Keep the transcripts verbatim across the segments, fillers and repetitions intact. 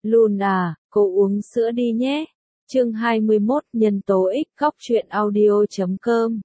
Lùn à, cô uống sữa đi nhé. Chương hai mươi mốt nhân tố X góc truyện audio chấm com.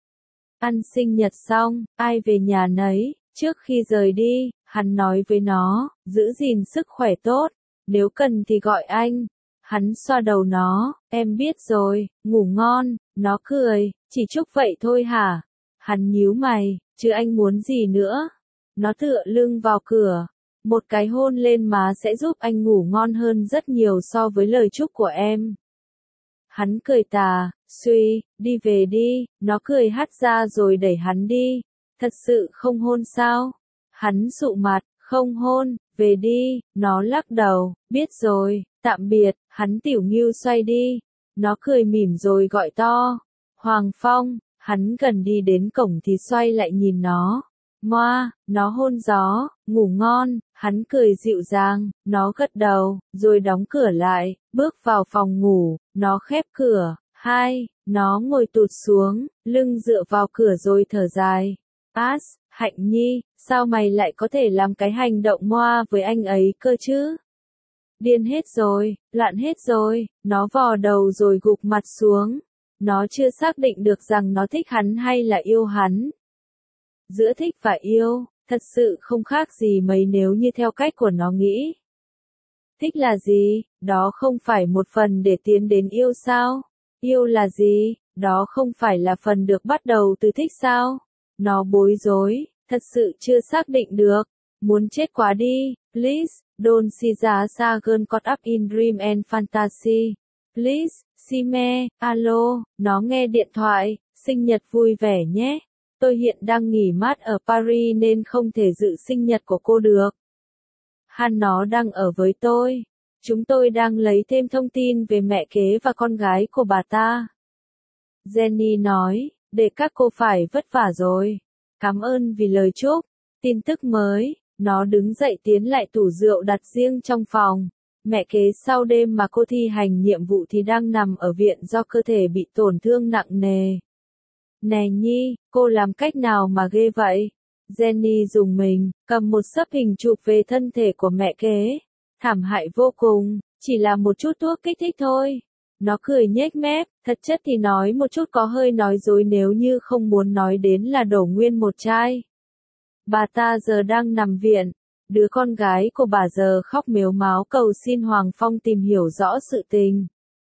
Ăn sinh nhật xong, ai về nhà nấy, trước khi rời đi, hắn nói với nó, giữ gìn sức khỏe tốt, nếu cần thì gọi anh. Hắn xoa đầu nó, em biết rồi, ngủ ngon, nó cười, chỉ chúc vậy thôi hả? Hắn nhíu mày, chứ anh muốn gì nữa? Nó tựa lưng vào cửa, một cái hôn lên má sẽ giúp anh ngủ ngon hơn rất nhiều so với lời chúc của em. Hắn cười tà, suy, đi về đi, nó cười hắt ra rồi đẩy hắn đi. Thật sự không hôn sao? Hắn sụ mặt, không hôn, về đi, nó lắc đầu, biết rồi, tạm biệt, hắn tiểu nghiêu xoay đi. Nó cười mỉm rồi gọi to, Hoàng Phong, hắn gần đi đến cổng thì xoay lại nhìn nó. Moa, nó hôn gió, ngủ ngon, hắn cười dịu dàng, nó gật đầu, rồi đóng cửa lại, bước vào phòng ngủ, nó khép cửa, hai, nó ngồi tụt xuống, lưng dựa vào cửa rồi thở dài. As, Hạnh Nhi, sao mày lại có thể làm cái hành động moa với anh ấy cơ chứ? Điên hết rồi, loạn hết rồi, nó vò đầu rồi gục mặt xuống. Nó chưa xác định được rằng nó thích hắn hay là yêu hắn. Giữa thích và yêu, thật sự không khác gì mấy nếu như theo cách của nó nghĩ. Thích là gì? Đó không phải một phần để tiến đến yêu sao? Yêu là gì? Đó không phải là phần được bắt đầu từ thích sao? Nó bối rối, thật sự chưa xác định được. Muốn chết quá đi, please, don't see the sa girl caught up in dream and fantasy. Please, see me, alo, nó nghe điện thoại, sinh nhật vui vẻ nhé. Tôi hiện đang nghỉ mát ở Paris nên không thể dự sinh nhật của cô được. Han nó đang ở với tôi. Chúng tôi đang lấy thêm thông tin về mẹ kế và con gái của bà ta. Jenny nói, để các cô phải vất vả rồi. Cảm ơn vì lời chúc. Tin tức mới, nó đứng dậy tiến lại tủ rượu đặt riêng trong phòng. Mẹ kế sau đêm mà cô thi hành nhiệm vụ thì đang nằm ở viện do cơ thể bị tổn thương nặng nề. Nè Nhi, cô làm cách nào mà ghê vậy? Jenny dùng mình, cầm một xấp hình chụp về thân thể của mẹ kế. Thảm hại vô cùng, chỉ là một chút thuốc kích thích thôi. Nó cười nhếch mép, thật chất thì nói một chút có hơi nói dối nếu như không muốn nói đến là đổ nguyên một chai. Bà ta giờ đang nằm viện. Đứa con gái của bà giờ khóc mếu máo cầu xin Hoàng Phong tìm hiểu rõ sự tình.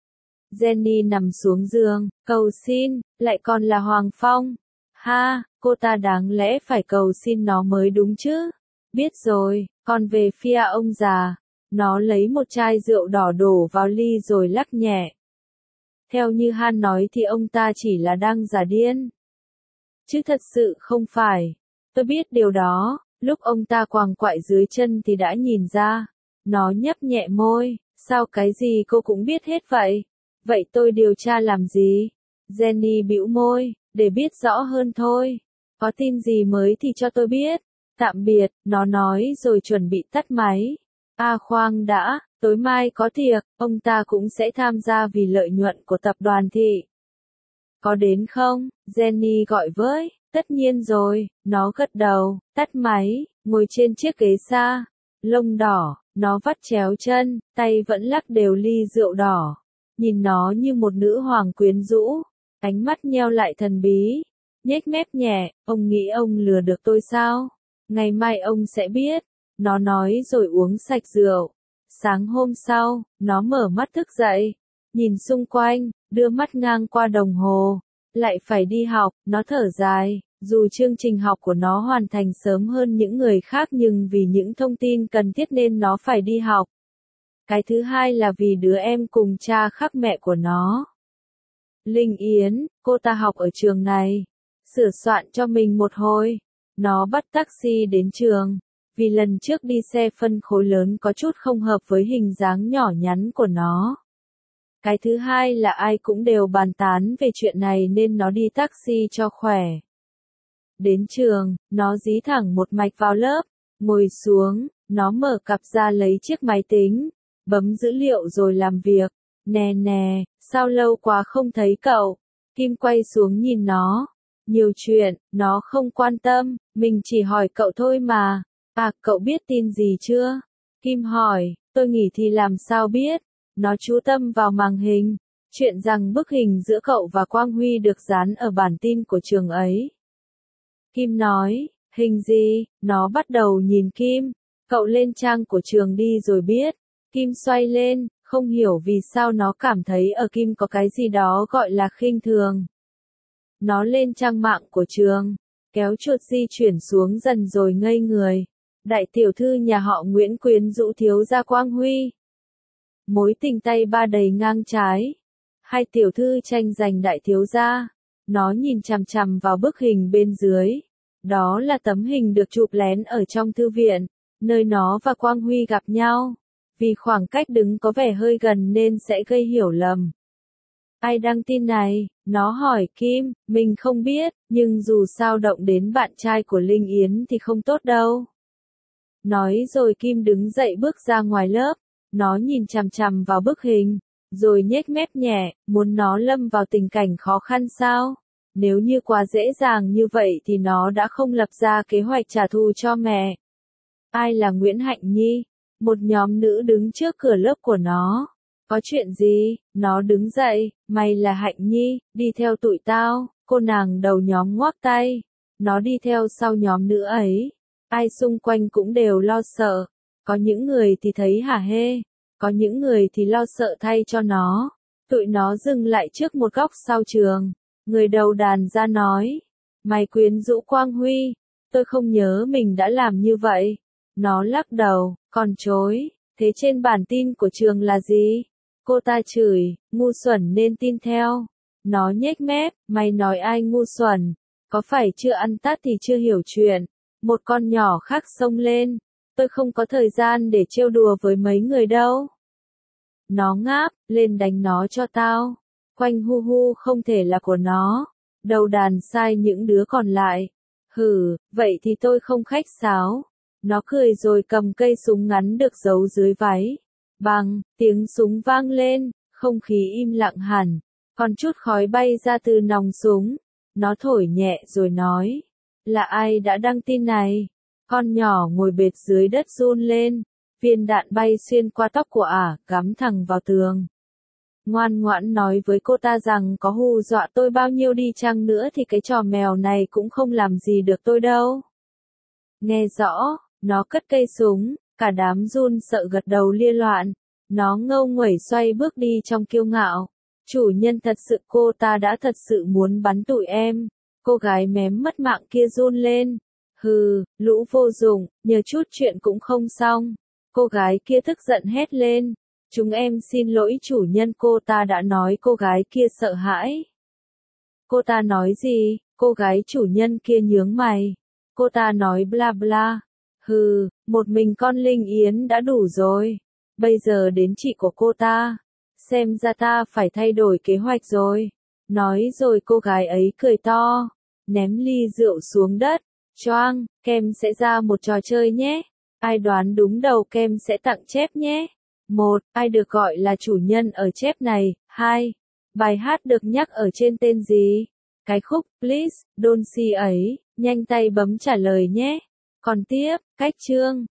Jenny nằm xuống giường, cầu xin, lại còn là Hoàng Phong. Ha, cô ta đáng lẽ phải cầu xin nó mới đúng chứ. Biết rồi, còn về phía ông già, nó lấy một chai rượu đỏ đổ vào ly rồi lắc nhẹ. Theo như Han nói thì ông ta chỉ là đang giả điên. Chứ thật sự không phải. Tôi biết điều đó, lúc ông ta quàng quại dưới chân thì đã nhìn ra. Nó nhấp nhẹ môi, sao cái gì cô cũng biết hết vậy? Vậy tôi điều tra làm gì? Jenny bĩu môi, để biết rõ hơn thôi. Có tin gì mới thì cho tôi biết. Tạm biệt, nó nói rồi chuẩn bị tắt máy. À khoan đã, tối mai có tiệc, ông ta cũng sẽ tham gia vì lợi nhuận của tập đoàn thị. Có đến không? Jenny gọi với. Tất nhiên rồi, nó gật đầu, tắt máy, ngồi trên chiếc ghế xa. Lông đỏ, nó vắt chéo chân, tay vẫn lắc đều ly rượu đỏ. Nhìn nó như một nữ hoàng quyến rũ, ánh mắt nheo lại thần bí, nhếch mép nhẹ, ông nghĩ ông lừa được tôi sao? Ngày mai ông sẽ biết, nó nói rồi uống sạch rượu. Sáng hôm sau, nó mở mắt thức dậy, nhìn xung quanh, đưa mắt ngang qua đồng hồ, lại phải đi học, nó thở dài, dù chương trình học của nó hoàn thành sớm hơn những người khác nhưng vì những thông tin cần thiết nên nó phải đi học. Cái thứ hai là vì đứa em cùng cha khác mẹ của nó. Linh Yến, cô ta học ở trường này. Sửa soạn cho mình một hồi. Nó bắt taxi đến trường. Vì lần trước đi xe phân khối lớn có chút không hợp với hình dáng nhỏ nhắn của nó. Cái thứ hai là ai cũng đều bàn tán về chuyện này nên nó đi taxi cho khỏe. Đến trường, nó dí thẳng một mạch vào lớp. Ngồi xuống, nó mở cặp ra lấy chiếc máy tính. Bấm dữ liệu rồi làm việc. Nè nè, sao lâu quá không thấy cậu? Kim quay xuống nhìn nó. Nhiều chuyện, nó không quan tâm, mình chỉ hỏi cậu thôi mà. À, cậu biết tin gì chưa? Kim hỏi, Tôi nghỉ thì làm sao biết. Nó chú tâm vào màn hình. Chuyện rằng bức hình giữa cậu và Quang Huy được dán ở bản tin của trường ấy. Kim nói, hình gì? Nó bắt đầu nhìn Kim. Cậu lên trang của trường đi rồi biết. Kim xoay lên, không hiểu vì sao nó cảm thấy ở Kim có cái gì đó gọi là khinh thường. Nó lên trang mạng của trường, kéo chuột di chuyển xuống dần rồi ngây người. Đại tiểu thư nhà họ Nguyễn quyến rũ thiếu gia Quang Huy. Mối tình tay ba đầy ngang trái. Hai tiểu thư tranh giành đại thiếu gia. Nó nhìn chằm chằm vào bức hình bên dưới. Đó là tấm hình được chụp lén ở trong thư viện, nơi nó và Quang Huy gặp nhau. Vì khoảng cách đứng có vẻ hơi gần nên sẽ gây hiểu lầm. Ai đăng tin này? Nó hỏi Kim, mình không biết, nhưng dù sao động đến bạn trai của Linh Yến thì không tốt đâu. Nói rồi Kim đứng dậy bước ra ngoài lớp, nó nhìn chằm chằm vào bức hình, rồi nhếch mép nhẹ, muốn nó lâm vào tình cảnh khó khăn sao? Nếu như quá dễ dàng như vậy thì nó đã không lập ra kế hoạch trả thù cho mẹ. Ai là Nguyễn Hạnh Nhi? Một nhóm nữ đứng trước cửa lớp của nó. Có chuyện gì? Nó đứng dậy, mày là Hạnh Nhi, đi theo tụi tao. Cô nàng đầu nhóm ngoác tay. Nó đi theo sau nhóm nữ ấy. Ai xung quanh cũng đều lo sợ. Có những người thì thấy hả hê. Có những người thì lo sợ thay cho nó. Tụi nó dừng lại trước một góc sau trường. Người đầu đàn ra nói. Mày quyến rũ Quang Huy. Tôi không nhớ mình đã làm như vậy. Nó lắc đầu, còn chối. Thế trên bản tin của trường là gì? Cô ta chửi, ngu xuẩn nên tin theo. Nó nhếch mép, mày nói ai ngu xuẩn? Có phải chưa ăn tát thì chưa hiểu chuyện? Một con nhỏ khác xông lên. Tôi không có thời gian để trêu đùa với mấy người đâu. Nó ngáp, lên đánh nó cho tao. Quanh hu hu không thể là của nó. Đầu đàn sai những đứa còn lại. Hừ, vậy thì tôi không khách sáo. Nó cười rồi cầm cây súng ngắn được giấu dưới váy. Bằng, tiếng súng vang lên, không khí im lặng hẳn. Còn chút khói bay ra từ nòng súng. Nó thổi nhẹ rồi nói. Là ai đã đăng tin này? Con nhỏ ngồi bệt dưới đất run lên. Viên đạn bay xuyên qua tóc của ả, cắm thẳng vào tường. Ngoan ngoãn nói với cô ta rằng có hù dọa tôi bao nhiêu đi chăng nữa thì cái trò mèo này cũng không làm gì được tôi đâu. Nghe rõ, nó cất cây súng, cả đám run sợ gật đầu lia loạn. Nó ngâu nguẩy xoay bước đi trong kiêu ngạo. Chủ nhân thật sự, cô ta đã thật sự muốn bắn tụi em. Cô gái mém mất mạng kia run lên. Hừ, lũ vô dụng, nhờ chút chuyện cũng không xong. Cô gái kia tức giận hét lên. Chúng em xin lỗi chủ nhân, cô ta đã nói. Cô gái kia sợ hãi. Cô ta nói gì? Cô gái chủ nhân kia nhướng mày. Cô ta nói bla bla. Hừ, một mình con Linh Yến đã đủ rồi. Bây giờ đến chị của cô ta. Xem ra ta phải thay đổi kế hoạch rồi. Nói rồi cô gái ấy cười to. Ném ly rượu xuống đất. Choang, Kem sẽ ra một trò chơi nhé. Ai đoán đúng đầu Kem sẽ tặng chép nhé. Một, ai được gọi là chủ nhân ở chép này? Hai, bài hát được nhắc ở trên tên gì? Cái khúc Please, Don't See ấy, nhanh tay bấm trả lời nhé. Còn tiếp, cách chương.